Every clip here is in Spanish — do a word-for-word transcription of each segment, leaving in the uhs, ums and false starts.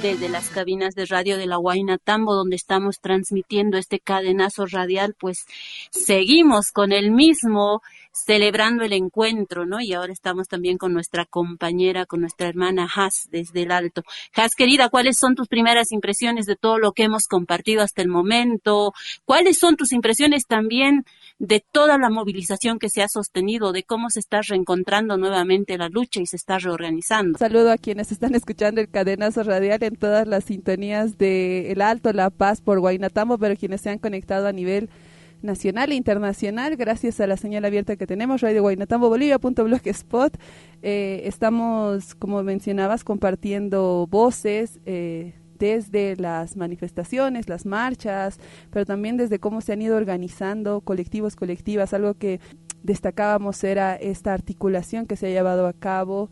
desde las cabinas de radio de la Huaynatambo, donde estamos transmitiendo este cadenazo radial, pues seguimos con el mismo, celebrando el encuentro, ¿no? Y ahora estamos también con nuestra compañera, con nuestra hermana Has, desde el Alto. Has, querida, ¿cuáles son tus primeras impresiones de todo lo que hemos compartido hasta el momento? ¿Cuáles son tus impresiones también de toda la movilización que se ha sostenido, de cómo se está reencontrando nuevamente la lucha y se está reorganizando? Saludo a quienes están escuchando el cadenazo radial en todas las sintonías de El Alto, La Paz, por Huaynatambo, pero quienes se han conectado a nivel nacional e internacional, gracias a la señal abierta que tenemos, radio Huaynatambo Bolivia punto blogspot. Eh, estamos, como mencionabas, compartiendo voces eh, desde las manifestaciones, las marchas, pero también desde cómo se han ido organizando colectivos, colectivas. Algo que destacábamos era esta articulación que se ha llevado a cabo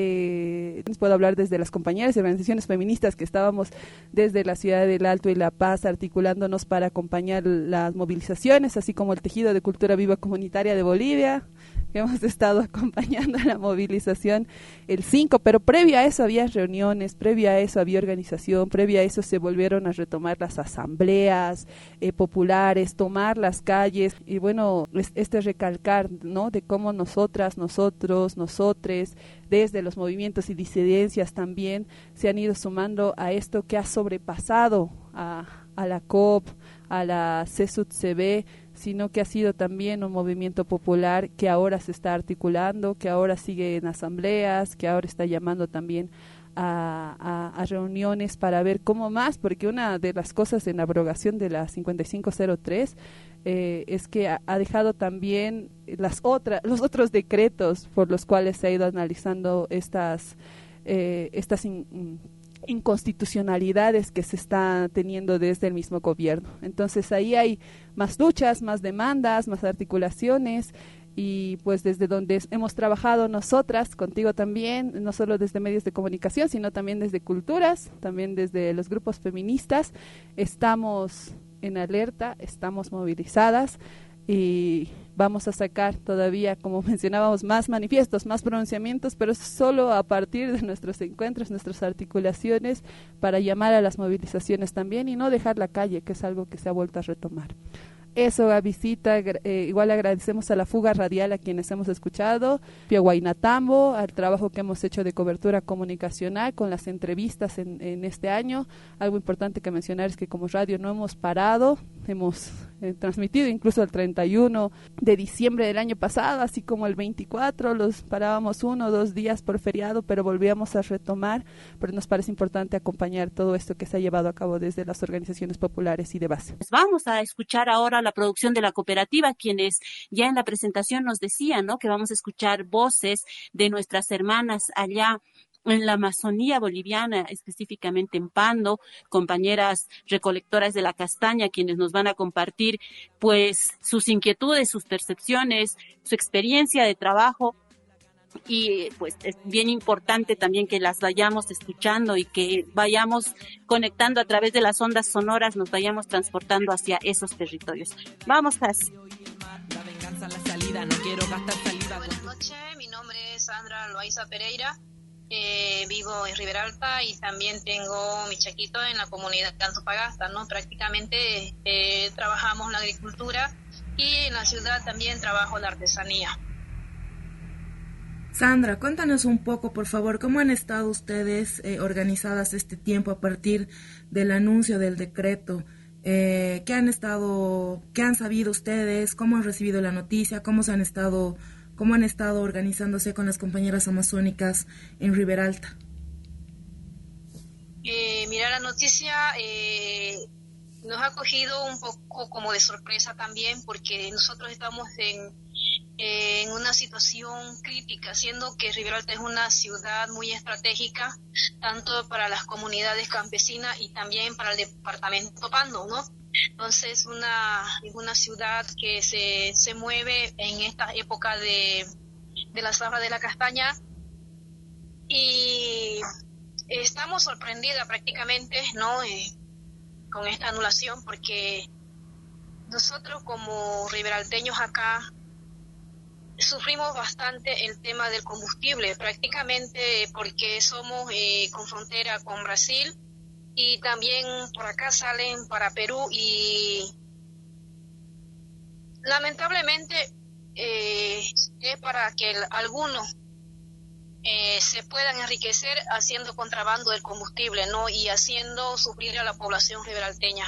desde, puedo hablar desde las compañeras y organizaciones feministas que estábamos desde la ciudad del Alto y La Paz articulándonos para acompañar las movilizaciones, así como el tejido de cultura viva comunitaria de Bolivia, que hemos estado acompañando la movilización el cinco, pero previo a eso había reuniones, previo a eso había organización, previo a eso se volvieron a retomar las asambleas eh, populares, tomar las calles, y bueno, este recalcar, ¿no?, de cómo nosotras, nosotros, nosotres, desde los movimientos y disidencias también se han ido sumando a esto que ha sobrepasado a, a la C O P, a la C E S U T C B, sino que ha sido también un movimiento popular que ahora se está articulando, que ahora sigue en asambleas, que ahora está llamando también a, a, a reuniones para ver cómo más, porque una de las cosas en la abrogación de la cincuenta y cinco cero tres eh, es que ha, ha dejado también las otras, los otros decretos por los cuales se ha ido analizando estas, eh, estas in, inconstitucionalidades que se está teniendo desde el mismo gobierno. Entonces ahí hay más luchas, más demandas, más articulaciones, y pues desde donde hemos trabajado nosotras, contigo también, no solo desde medios de comunicación, sino también desde culturas, también desde los grupos feministas, estamos en alerta, estamos movilizadas y vamos a sacar todavía, como mencionábamos, más manifiestos, más pronunciamientos, pero solo a partir de nuestros encuentros, nuestras articulaciones, para llamar a las movilizaciones también y no dejar la calle, que es algo que se ha vuelto a retomar. Eso, a visita, eh, igual agradecemos a la Fuga Radial, a quienes hemos escuchado, a Huaynatambo, al trabajo que hemos hecho de cobertura comunicacional con las entrevistas en, en este año. Algo importante que mencionar es que como radio no hemos parado, hemos eh, transmitido incluso el treinta y uno de diciembre del año pasado, así como el veinticuatro, los parábamos uno o dos días por feriado, pero volvíamos a retomar, pero nos parece importante acompañar todo esto que se ha llevado a cabo desde las organizaciones populares y de base. Vamos a escuchar ahora la producción de la cooperativa, quienes ya en la presentación nos decían, ¿no?, que vamos a escuchar voces de nuestras hermanas allá en la Amazonía boliviana, específicamente en Pando, compañeras recolectoras de la castaña, quienes nos van a compartir pues sus inquietudes, sus percepciones, su experiencia de trabajo. Y pues es bien importante también que las vayamos escuchando y que vayamos conectando a través de las ondas sonoras, nos vayamos transportando hacia esos territorios. Vamos, Has. Buenas noches, mi nombre es Sandra Loaiza Pereira, eh, vivo en Riberalta y también tengo mi chaquito en la comunidad de Antofagasta, ¿no? Prácticamente eh, trabajamos la agricultura y en la ciudad también trabajo la artesanía. Sandra, cuéntanos un poco, por favor, ¿cómo han estado ustedes eh, organizadas este tiempo a partir del anuncio del decreto? Eh, ¿Qué han estado, qué han sabido ustedes? ¿Cómo han recibido la noticia? ¿Cómo se han estado, cómo han estado organizándose con las compañeras amazónicas en Riberalta? Eh, mira, la noticia eh, nos ha cogido un poco como de sorpresa también, porque nosotros estamos en en una situación crítica, siendo que Riberalta es una ciudad muy estratégica, tanto para las comunidades campesinas y también para el departamento Pando, ¿no? Entonces, una, es una ciudad que se, se mueve en esta época de, de la zafra de la castaña, y estamos sorprendidas prácticamente, ¿no?, eh, con esta anulación, porque nosotros como riberalteños acá sufrimos bastante el tema del combustible, prácticamente porque somos eh, con frontera con Brasil, y también por acá salen para Perú y lamentablemente eh, es para que el, algunos eh, se puedan enriquecer haciendo contrabando del combustible, ¿no? Y haciendo sufrir a la población riberalteña.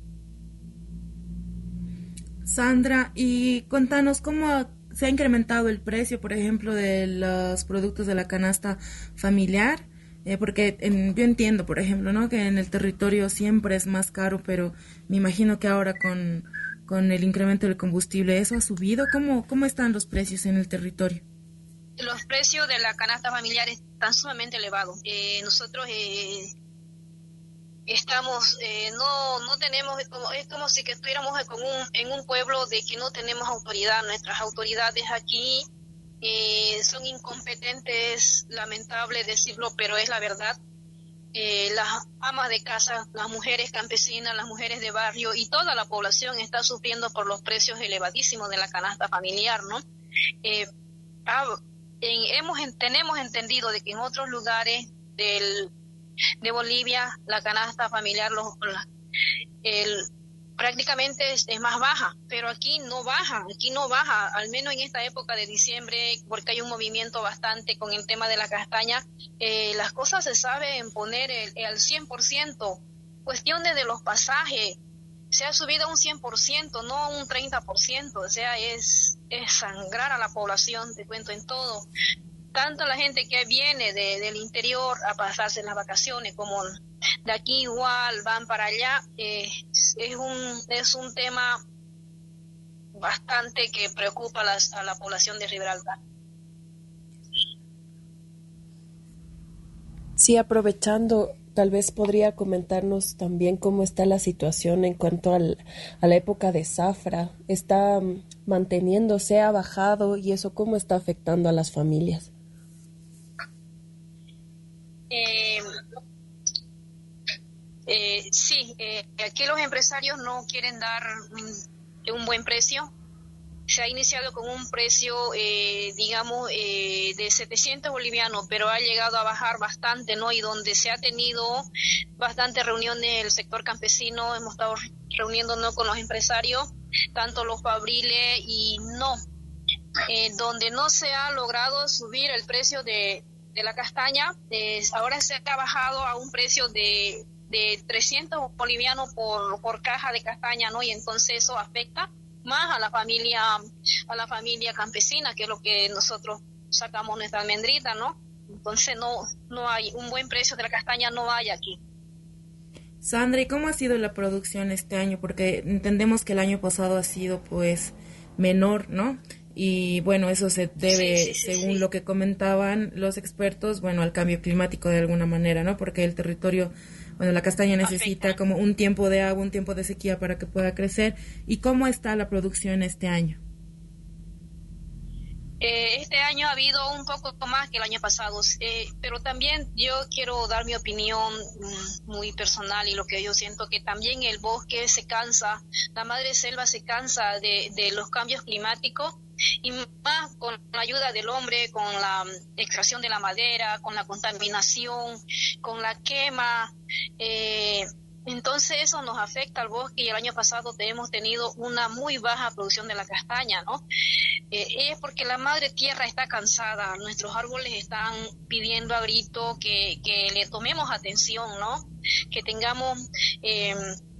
Sandra, y contanos cómo se ha incrementado el precio, por ejemplo, de los productos de la canasta familiar, eh, porque en, yo entiendo, por ejemplo, ¿no?, que en el territorio siempre es más caro, pero me imagino que ahora con, con el incremento del combustible, ¿eso ha subido? ¿Cómo, cómo están los precios en el territorio? Los precios de la canasta familiar están sumamente elevados. Eh, nosotros eh, estamos, eh, no no tenemos, es como, es como si que estuviéramos en un, en un pueblo de que no tenemos autoridad. Nuestras autoridades aquí eh, son incompetentes, lamentable decirlo, pero es la verdad. Eh, las amas de casa, las mujeres campesinas, las mujeres de barrio y toda la población está sufriendo por los precios elevadísimos de la canasta familiar, ¿no? Eh, ah, en, hemos, tenemos entendido de que en otros lugares del de Bolivia la canasta familiar los, la, el, prácticamente es, es más baja, pero aquí no baja, aquí no baja, al menos en esta época de diciembre, porque hay un movimiento bastante con el tema de la castaña, eh, las cosas se saben poner el, el al cien por ciento, cuestiones de los pasajes, se ha subido a un cien por ciento, no a un treinta por ciento, o sea, es, es sangrar a la población, te cuento en todo. Tanto la gente que viene de, del interior a pasarse las vacaciones como de aquí igual van para allá, eh, es un es un tema bastante que preocupa a, las, a la población de Riberalta. Sí, aprovechando, tal vez podría comentarnos también cómo está la situación en cuanto al, a la época de zafra. ¿Está manteniéndose, ha bajado y eso cómo está afectando a las familias? Eh, eh, sí, eh, aquí los empresarios no quieren dar un, un buen precio. Se ha iniciado con un precio, eh, digamos, eh, de setecientos bolivianos, pero ha llegado a bajar bastante, ¿no? Y donde se ha tenido bastantes reuniones el sector campesino, hemos estado reuniéndonos con los empresarios, tanto los fabriles y no, eh, donde no se ha logrado subir el precio de de la castaña, eh, ahora se ha bajado a un precio de, de trescientos bolivianos por, por caja de castaña, ¿no? Y entonces eso afecta más a la familia, a la familia campesina, que es lo que nosotros sacamos nuestra almendrita, ¿no? Entonces no, no hay un buen precio de la castaña, no hay aquí. Sandra, ¿y cómo ha sido la producción este año? Porque entendemos que el año pasado ha sido pues menor, ¿no? Y bueno, eso se debe, sí, sí, sí, según sí. lo que comentaban los expertos, bueno, al cambio climático de alguna manera, ¿no? Porque el territorio, bueno, la castaña necesita Afecta. como un tiempo de agua, un tiempo de sequía para que pueda crecer. ¿Y cómo está la producción este año? Eh, este año ha habido un poco más que el año pasado, eh, pero también yo quiero dar mi opinión mm, muy personal y lo que yo siento que también el bosque se cansa, la madre selva se cansa de, de los cambios climáticos y más con la ayuda del hombre, con la extracción de la madera, con la contaminación, con la quema, eh, entonces eso nos afecta al bosque y el año pasado hemos tenido una muy baja producción de la castaña, ¿no? Eh, es porque la madre tierra está cansada, nuestros árboles están pidiendo a grito que, que le tomemos atención, ¿no? Que tengamos, eh,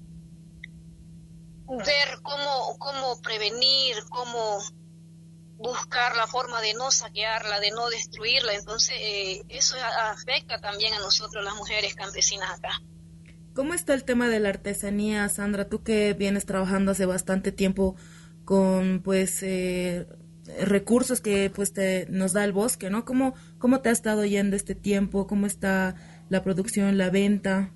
ver cómo, cómo prevenir, cómo buscar la forma de no saquearla, de no destruirla, entonces eh, eso afecta también a nosotros las mujeres campesinas acá. ¿Cómo está el tema de la artesanía, Sandra? Tú que vienes trabajando hace bastante tiempo con pues eh, recursos que pues te nos da el bosque, ¿no? ¿Cómo, cómo te ha estado yendo este tiempo? ¿Cómo está la producción, la venta?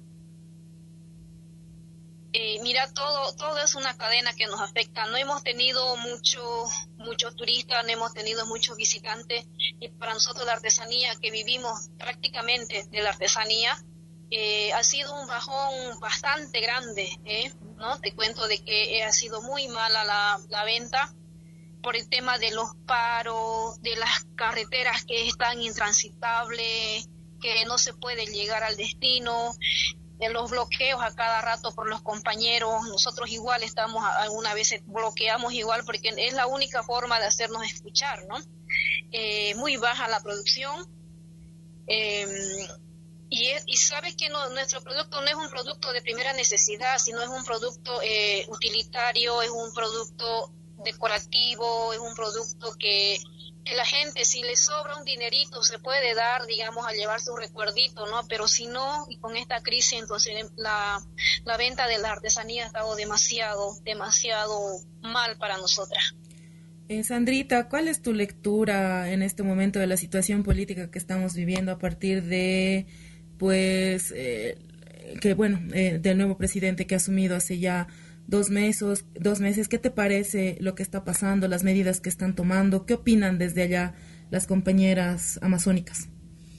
Eh, mira, todo todo es una cadena que nos afecta. No hemos tenido mucho muchos turistas, no hemos tenido muchos visitantes. Y para nosotros la artesanía, que vivimos prácticamente de la artesanía, Eh, ha sido un bajón bastante grande, ¿eh? ¿No? Te cuento de que ha sido muy mala la, la venta por el tema de los paros, de las carreteras que están intransitables, que no se puede llegar al destino. de los bloqueos a cada rato por los compañeros. Nosotros igual estamos, alguna vez bloqueamos igual porque es la única forma de hacernos escuchar, ¿no? Eh, muy baja la producción. Eh, y, es, y sabe que no, nuestro producto no es un producto de primera necesidad, sino es un producto eh, utilitario, es un producto decorativo, es un producto que, que la gente, si le sobra un dinerito, se puede dar, digamos, a llevarse un recuerdito, ¿no? Pero si no, y con esta crisis, entonces la, la venta de la artesanía ha estado demasiado, demasiado mal para nosotras. Eh, Sandrita, ¿cuál es tu lectura en este momento de la situación política que estamos viviendo a partir de, pues, eh, que bueno, eh, del nuevo presidente que ha asumido hace ya dos meses, dos meses? ¿Qué te parece lo que está pasando, las medidas que están tomando? ¿Qué opinan desde allá las compañeras amazónicas?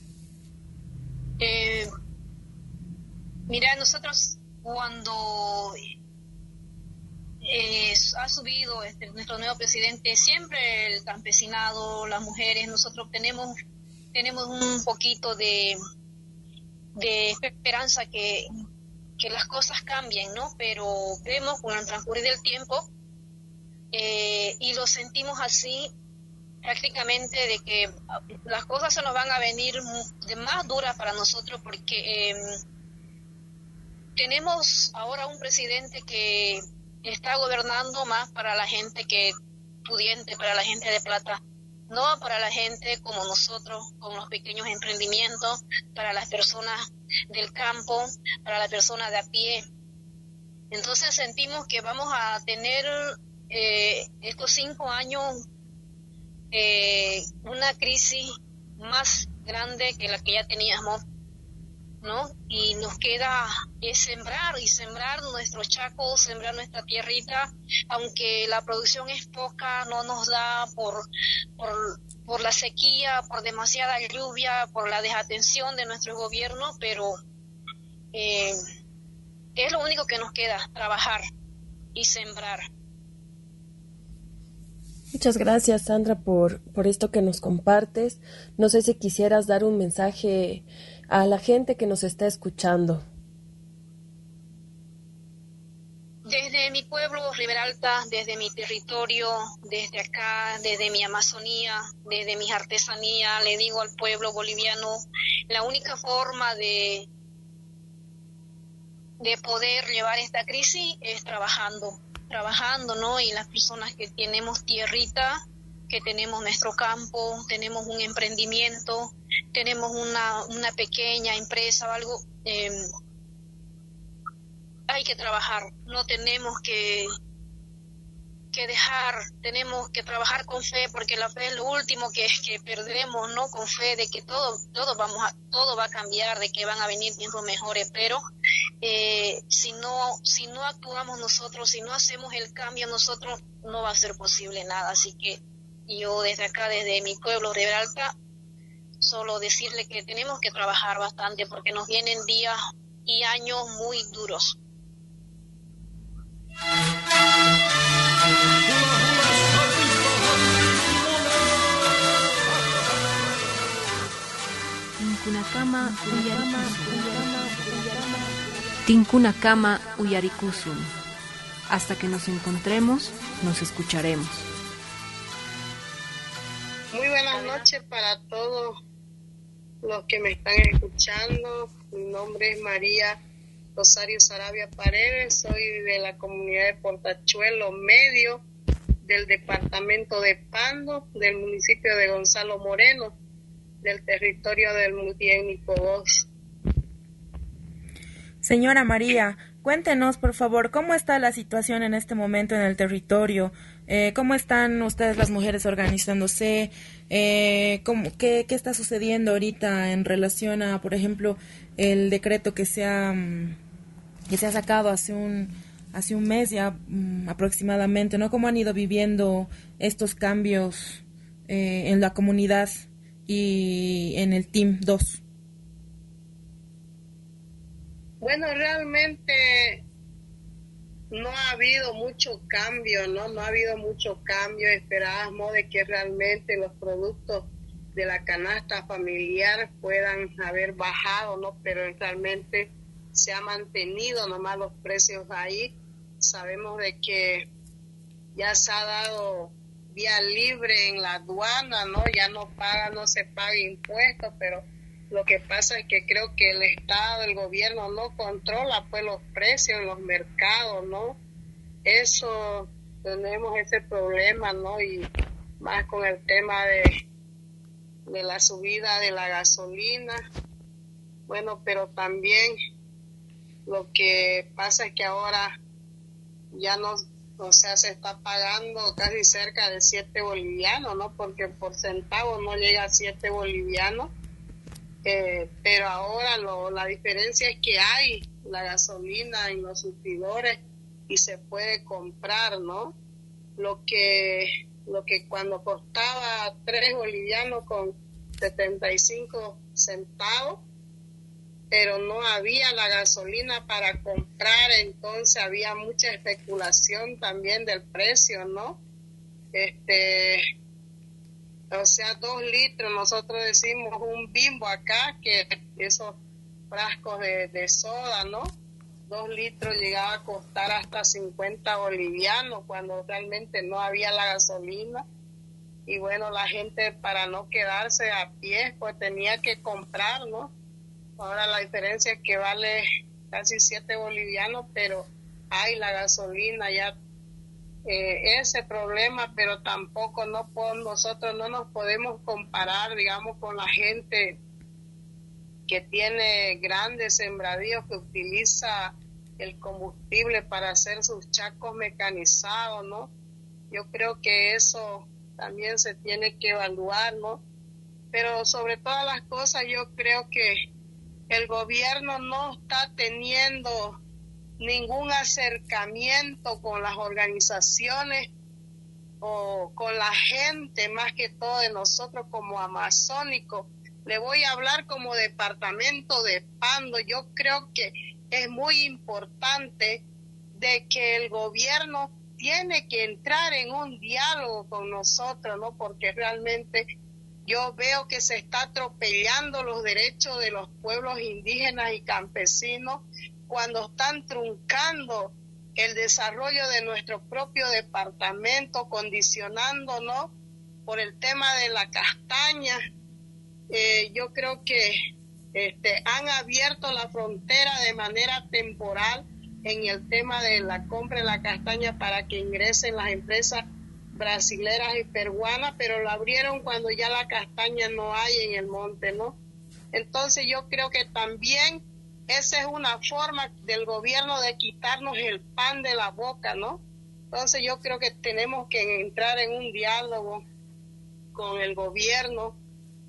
Eh, mira, nosotros cuando Eh, ha subido este, nuestro nuevo presidente, siempre el campesinado, las mujeres, nosotros tenemos tenemos un poquito de, de esperanza que, que las cosas cambien, ¿no? Pero vemos con el transcurrir del tiempo eh, y lo sentimos así prácticamente de que las cosas se nos van a venir de más duras para nosotros porque eh, tenemos ahora un presidente que está gobernando más para la gente que pudiente, para la gente de plata, no para la gente como nosotros, con los pequeños emprendimientos, para las personas del campo, para las personas de a pie. Entonces sentimos que vamos a tener eh, estos cinco años eh, una crisis más grande que la que ya teníamos, ¿no? Y nos queda es sembrar y sembrar nuestro chaco, sembrar nuestra tierrita, aunque la producción es poca, no nos da por, por, por la sequía, por demasiada lluvia, por la desatención de nuestro gobierno, pero eh, es lo único que nos queda, trabajar y sembrar. Muchas gracias, Sandra, por, por esto que nos compartes. No sé si quisieras dar un mensaje a la gente que nos está escuchando. Desde mi pueblo, Riberalta, desde mi territorio, desde acá, desde mi Amazonía, desde mis artesanías, le digo al pueblo boliviano, la única forma de, de poder llevar esta crisis es trabajando, trabajando, ¿no? Y las personas que tenemos tierrita, que tenemos nuestro campo, tenemos un emprendimiento, tenemos una, una pequeña empresa o algo, eh, hay que trabajar, no tenemos que, que dejar, tenemos que trabajar con fe, porque la fe es lo último que, que perdemos, ¿no? Con fe de que todo, todo, vamos a, todo va a cambiar, de que van a venir tiempos mejores, pero eh, si no, si no actuamos nosotros, si no hacemos el cambio nosotros, no va a ser posible nada. Así que yo desde acá, desde mi pueblo, Riberalta, solo decirle que tenemos que trabajar bastante porque nos vienen días y años muy duros. Tinkunakama Tinkunakama Uyarikusun. Hasta que nos encontremos, nos escucharemos. Muy buenas noches para todos los que me están escuchando. Mi nombre es María Rosario Sarabia Paredes, soy de la comunidad de Portachuelo Medio, del departamento de Pando, del municipio de Gonzalo Moreno, del territorio del multiétnico dos. Señora María, cuéntenos por favor, ¿cómo está la situación en este momento en el territorio? Eh, ¿Cómo están ustedes las mujeres organizándose? Eh, ¿cómo, qué, ¿Qué está sucediendo ahorita en relación a, por ejemplo, el decreto que se ha, que se ha sacado hace un, hace un mes ya um, aproximadamente, ¿no? ¿Cómo han ido viviendo estos cambios eh, en la comunidad y en el Team dos? Bueno, realmente no ha habido mucho cambio, ¿no? No ha habido mucho cambio. Esperábamos de que realmente los productos de la canasta familiar puedan haber bajado, ¿no? Pero realmente se ha mantenido nomás los precios ahí. Sabemos de que ya se ha dado vía libre en la aduana, ¿no? Ya no paga, no se paga impuestos, pero lo que pasa es que creo que el Estado, el gobierno no controla pues los precios en los mercados, ¿no? Eso, tenemos ese problema, ¿no? Y más con el tema de, de la subida de la gasolina. Bueno, pero también lo que pasa es que ahora ya no, o sea, se está pagando casi cerca de siete bolivianos, ¿no? Porque por centavos no llega a siete bolivianos. Eh, pero ahora lo, la diferencia es que hay la gasolina en los surtidores y se puede comprar, ¿no? Lo que, lo que cuando costaba tres bolivianos con setenta y cinco centavos, pero no había la gasolina para comprar, entonces había mucha especulación también del precio, ¿no? Este, o sea, dos litros, nosotros decimos un Bimbo acá, que esos frascos de, de soda, ¿no? Dos litros llegaba a costar hasta cincuenta bolivianos cuando realmente no había la gasolina. Y bueno, la gente para no quedarse a pie, pues tenía que comprar, ¿no? Ahora la diferencia es que vale casi siete bolivianos, pero hay la gasolina ya, eh, ese problema, pero tampoco no podemos, nosotros no nos podemos comparar, digamos, con la gente que tiene grandes sembradíos, que utiliza el combustible para hacer sus chacos mecanizados, ¿no? Yo creo que eso también se tiene que evaluar, ¿no? Pero sobre todas las cosas yo creo que el gobierno no está teniendo ningún acercamiento con las organizaciones o con la gente, más que todo de nosotros como amazónicos. Le voy a hablar como departamento de Pando. Yo creo que es muy importante de que el gobierno tiene que entrar en un diálogo con nosotros, ¿no? Porque realmente yo veo que se está atropellando los derechos de los pueblos indígenas y campesinos cuando están truncando el desarrollo de nuestro propio departamento, condicionándonos por el tema de la castaña. Eh, yo creo que este, han abierto la frontera de manera temporal en el tema de la compra de la castaña para que ingresen las empresas brasileras y peruanas, pero lo abrieron cuando ya la castaña no hay en el monte, ¿no? Entonces yo creo que también esa es una forma del gobierno de quitarnos el pan de la boca, ¿no? Entonces yo creo que tenemos que entrar en un diálogo con el gobierno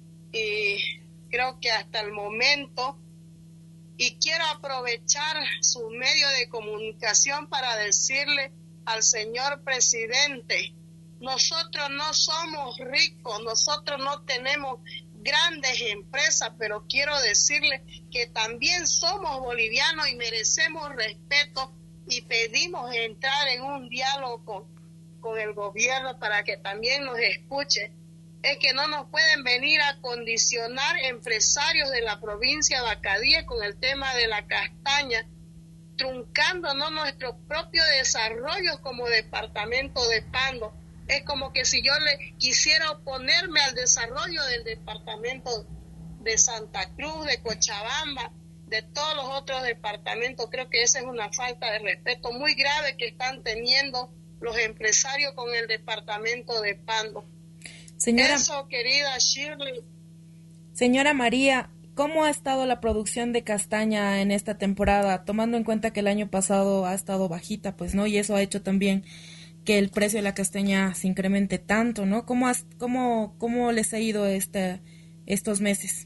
y creo que hasta el momento, y quiero aprovechar su medio de comunicación para decirle al señor presidente, nosotros no somos ricos, nosotros no tenemos grandes empresas, pero quiero decirle que también somos bolivianos y merecemos respeto y pedimos entrar en un diálogo con, con el gobierno para que también nos escuche. Es que no nos pueden venir a condicionar empresarios de la provincia de Acadía con el tema de la castaña, truncándonos nuestro propio desarrollo como departamento de Pando. Es como que si yo le quisiera oponerme al desarrollo del departamento de Santa Cruz, de Cochabamba, de todos los otros departamentos. Creo que esa es una falta de respeto muy grave que están teniendo los empresarios con el departamento de Pando. Señora, Eso, querida Shirley. Señora María, ¿cómo ha estado la producción de castaña en esta temporada? Tomando en cuenta que el año pasado ha estado bajita, pues, ¿no? Y eso ha hecho también que el precio de la castaña se incremente tanto, ¿no? ¿Cómo, has, cómo, cómo les ha ido este, estos meses?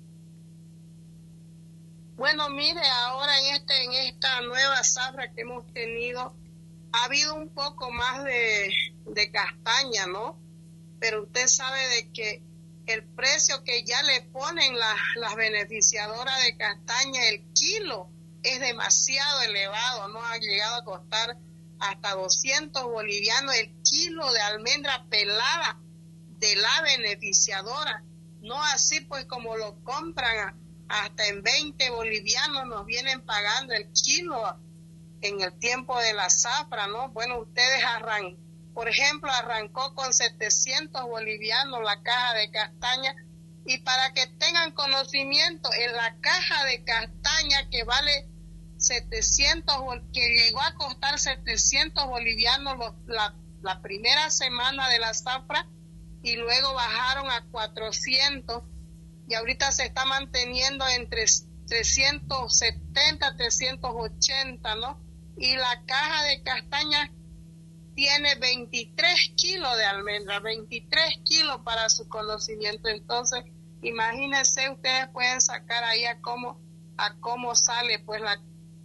Bueno, mire, ahora en este en esta nueva zafra que hemos tenido, ha habido un poco más de, de castaña, ¿no? Pero usted sabe de que el precio que ya le ponen las, las beneficiadoras de castaña, el kilo, es demasiado elevado, ¿no? Ha llegado a costar hasta doscientos bolivianos el kilo de almendra pelada de la beneficiadora, no así pues como lo compran hasta en veinte bolivianos nos vienen pagando el kilo en el tiempo de la zafra, ¿no? Bueno, ustedes arrancan, por ejemplo, arrancó con setecientos bolivianos la caja de castaña, y para que tengan conocimiento, en la caja de castaña que vale setecientos, que llegó a costar setecientos bolivianos los, la, la primera semana de la zafra, y luego bajaron a cuatrocientos, y ahorita se está manteniendo entre trescientos setenta, trescientos ochenta, ¿no? Y la caja de castaña tiene veintitrés kilos de almendra, veintitrés kilos para su conocimiento. Entonces, imagínense, ustedes pueden sacar ahí a cómo, a cómo sale pues la,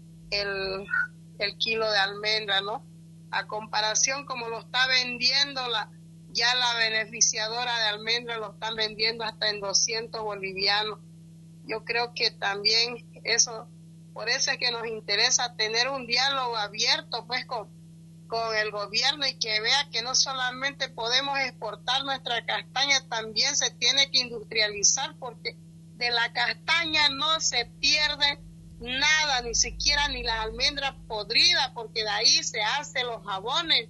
el, el kilo de almendra, ¿no? A comparación como lo está vendiendo la, ya la beneficiadora de almendra, lo están vendiendo hasta en doscientos bolivianos. Yo creo que también eso, por eso es que nos interesa tener un diálogo abierto pues con, con el gobierno, y que vea que no solamente podemos exportar nuestra castaña, también se tiene que industrializar, porque de la castaña no se pierde nada, ni siquiera ni la almendra podrida, porque de ahí se hacen los jabones,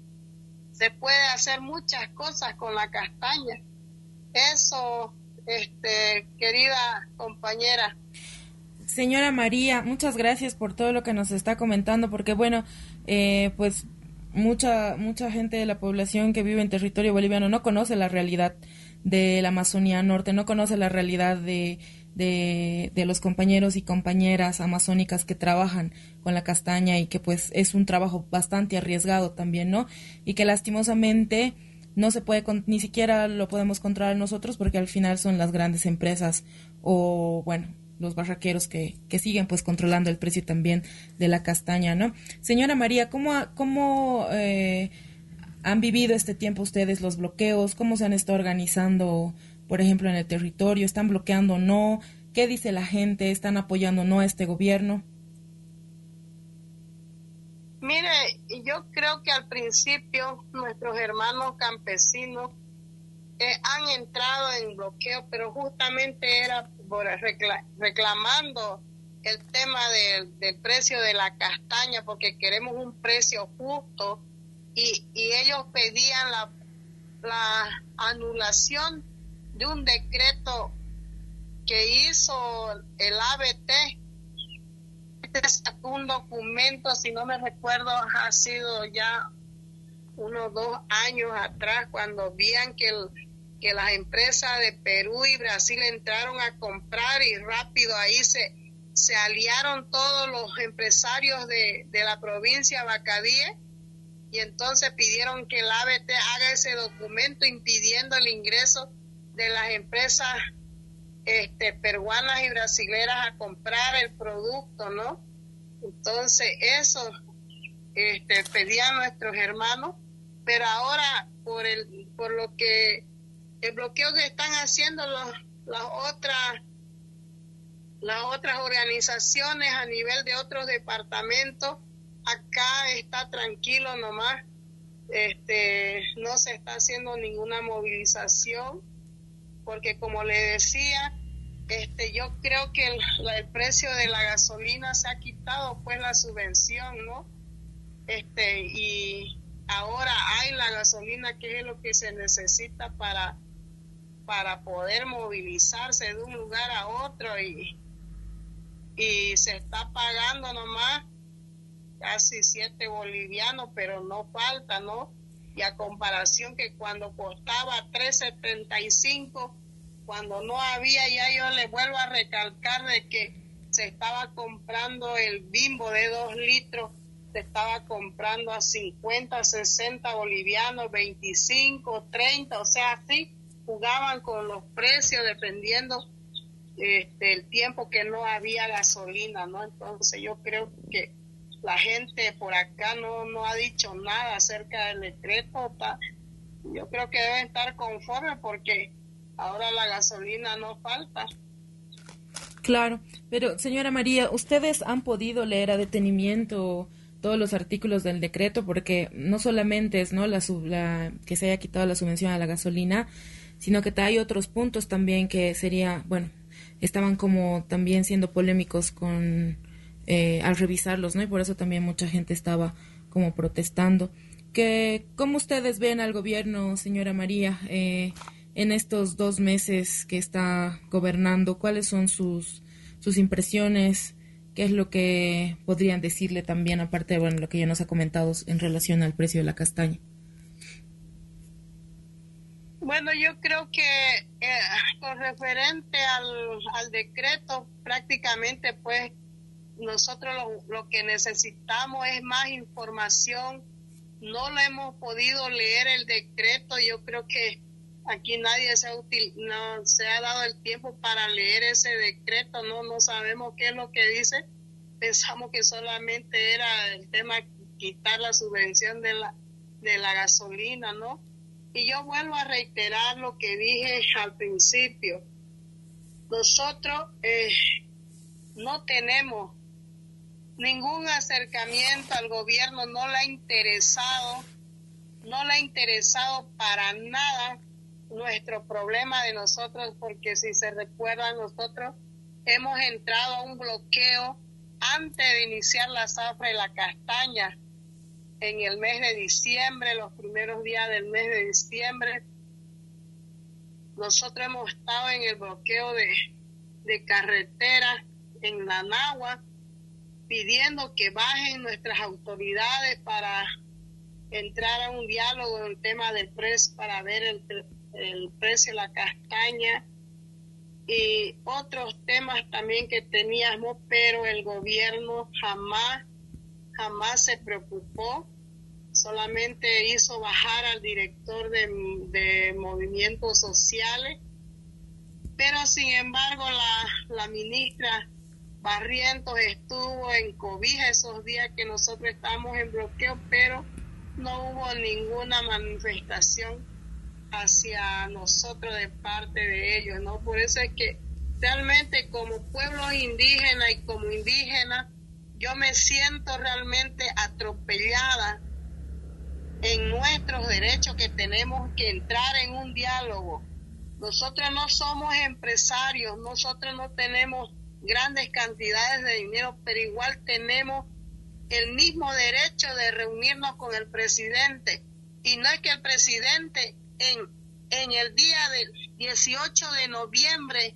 se puede hacer muchas cosas con la castaña. Eso, este, querida compañera. Señora María, muchas gracias por todo lo que nos está comentando, porque bueno, eh, pues mucha mucha gente de la población que vive en territorio boliviano no conoce la realidad de la Amazonía Norte, no conoce la realidad de, de, de los compañeros y compañeras amazónicas que trabajan con la castaña, y que pues es un trabajo bastante arriesgado también, ¿no? Y que lastimosamente no se puede, ni siquiera lo podemos controlar nosotros, porque al final son las grandes empresas o, bueno, los barraqueros que, que siguen pues controlando el precio también de la castaña, ¿no? Señora María, ¿cómo, cómo eh, han vivido este tiempo ustedes los bloqueos? ¿Cómo se han estado organizando, por ejemplo, en el territorio? ¿Están bloqueando o no? ¿Qué dice la gente? ¿Están apoyando o no a este gobierno? Mire, yo creo que al principio nuestros hermanos campesinos eh, han entrado en bloqueo, pero justamente era por recla- reclamando el tema del, del precio de la castaña, porque queremos un precio justo, y, y ellos pedían la, la anulación de un decreto que hizo el A B T. Este sacó un documento, si no me recuerdo, ha sido ya unos dos años atrás, cuando veían que el que las empresas de Perú y Brasil entraron a comprar, y rápido ahí se, se aliaron todos los empresarios de, de la provincia de Bacadíe, y entonces pidieron que el A B T haga ese documento impidiendo el ingreso de las empresas este, peruanas y brasileras a comprar el producto, ¿no? Entonces eso este, pedían nuestros hermanos, pero ahora por el por lo que el bloqueo que están haciendo los, las otras las otras organizaciones a nivel de otros departamentos, acá está tranquilo nomás, este no se está haciendo ninguna movilización, porque como le decía, este yo creo que el, el precio de la gasolina se ha quitado pues la subvención, ¿no? Este y ahora hay la gasolina, que es lo que se necesita para para poder movilizarse de un lugar a otro, y, y se está pagando nomás casi siete bolivianos, pero no falta, ¿no? Y a comparación que cuando costaba tres setenta y cinco, cuando no había, ya yo le vuelvo a recalcar de que se estaba comprando el Bimbo de dos litros, se estaba comprando a cincuenta, sesenta bolivianos, veinticinco, treinta, o sea, así jugaban con los precios dependiendo este, el tiempo que no había gasolina, ¿no? Entonces yo creo que la gente por acá no, no ha dicho nada acerca del decreto. Ta, yo creo que deben estar conformes, porque ahora la gasolina no falta. Claro, pero señora María, ¿ustedes han podido leer a detenimiento todos los artículos del decreto? Porque no solamente es, ¿no?, la, sub, la que se haya quitado la subvención a la gasolina, sino que hay otros puntos también que sería, bueno, estaban como también siendo polémicos con eh, al revisarlos, ¿no? Y por eso también mucha gente estaba como protestando. Que, ¿cómo ustedes ven al gobierno, señora María, eh, en estos dos meses que está gobernando? ¿Cuáles son sus, sus impresiones? ¿Qué es lo que podrían decirle también, aparte de bueno, lo que ya nos ha comentado en relación al precio de la castaña? Bueno, yo creo que eh, con referente al, al decreto, prácticamente pues nosotros lo, lo que necesitamos es más información. No lo hemos podido leer el decreto. Yo creo que aquí nadie se ha, util, no, se ha dado el tiempo para leer ese decreto. No, no sabemos qué es lo que dice. Pensamos que solamente era el tema quitar la subvención de la, de la gasolina, ¿no? Y yo vuelvo a reiterar lo que dije al principio. Nosotros eh, no tenemos ningún acercamiento al gobierno, no le ha interesado, no le ha interesado para nada nuestro problema de nosotros, porque si se recuerdan, nosotros hemos entrado a un bloqueo antes de iniciar la zafra y la castaña en el mes de diciembre, los primeros días del mes de diciembre. Nosotros hemos estado en el bloqueo de, de carretera en Nanagua, pidiendo que bajen nuestras autoridades para entrar a un diálogo en el tema del precio, para ver el, el precio de la castaña y otros temas también que teníamos, pero el gobierno jamás, jamás se preocupó, solamente hizo bajar al director de, de movimientos sociales, pero sin embargo la, la ministra Barrientos estuvo en Cobija esos días que nosotros estábamos en bloqueo, pero no hubo ninguna manifestación hacia nosotros de parte de ellos, ¿no? Por eso es que realmente como pueblos indígenas y como indígena, yo me siento realmente atropellada en nuestros derechos, que tenemos que entrar en un diálogo. Nosotros no somos empresarios, nosotros no tenemos grandes cantidades de dinero, pero igual tenemos el mismo derecho de reunirnos con el presidente. Y no es que el presidente en, en el día del dieciocho de noviembre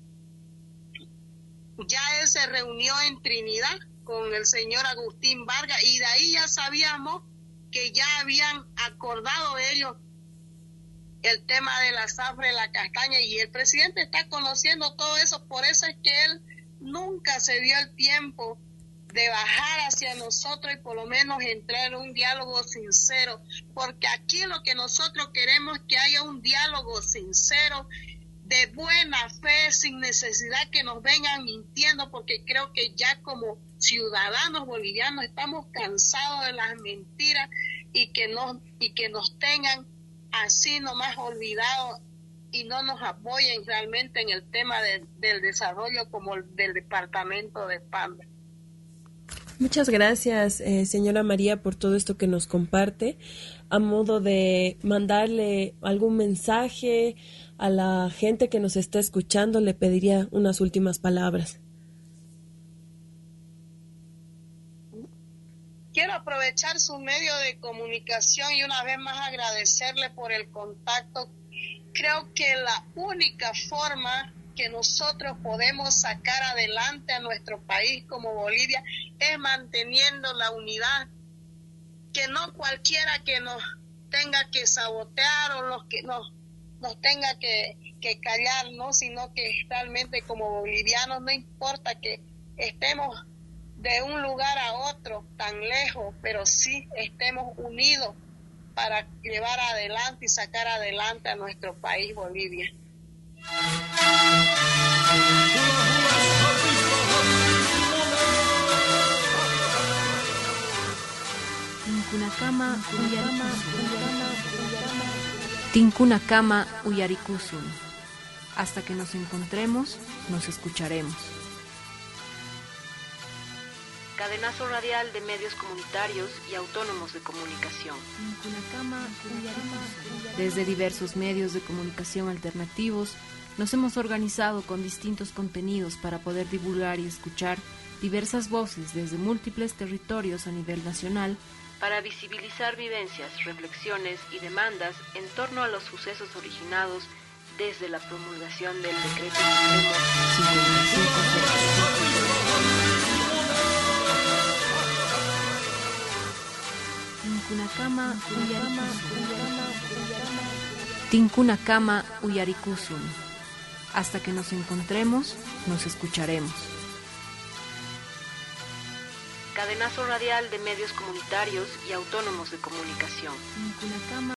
ya él se reunió en Trinidad con el señor Agustín Vargas, y de ahí ya sabíamos que ya habían acordado ellos el tema de la zafra y la castaña, y el presidente está conociendo todo eso. Por eso es que él nunca se dio el tiempo de bajar hacia nosotros y por lo menos entrar en un diálogo sincero, porque aquí lo que nosotros queremos es que haya un diálogo sincero, de buena fe, sin necesidad que nos vengan mintiendo, porque creo que ya como ciudadanos bolivianos estamos cansados de las mentiras y que nos, y que nos tengan así nomás olvidados y no nos apoyen realmente en el tema de, del desarrollo como el del departamento de Panda. Muchas gracias, eh, señora María, por todo esto que nos comparte. A modo de mandarle algún mensaje a la gente que nos está escuchando, le pediría unas últimas palabras. Quiero aprovechar su medio de comunicación y una vez más agradecerle por el contacto. Creo que la única forma que nosotros podemos sacar adelante a nuestro país como Bolivia es manteniendo la unidad, que no cualquiera que nos tenga que sabotear o los que nos, nos tenga que, que callar, ¿no? Sino que realmente como bolivianos no importa que estemos de un lugar a otro tan lejos, pero sí estemos unidos para llevar adelante y sacar adelante a nuestro país Bolivia. Tinkunakama Tinkunakama Uyarikusun. Hasta que nos encontremos, nos escucharemos. Cadenazo radial de medios comunitarios y autónomos de comunicación. Desde diversos medios de comunicación alternativos, Nos hemos organizado con distintos contenidos para poder divulgar y escuchar diversas voces desde múltiples territorios a nivel nacional para visibilizar vivencias, reflexiones y demandas en torno a los sucesos originados desde la promulgación del Decreto Supremo cincuenta y cinco. Tinkunakama Uyarikusun. Hasta que nos encontremos, nos escucharemos. Cadenazo radial de medios comunitarios y autónomos de comunicación.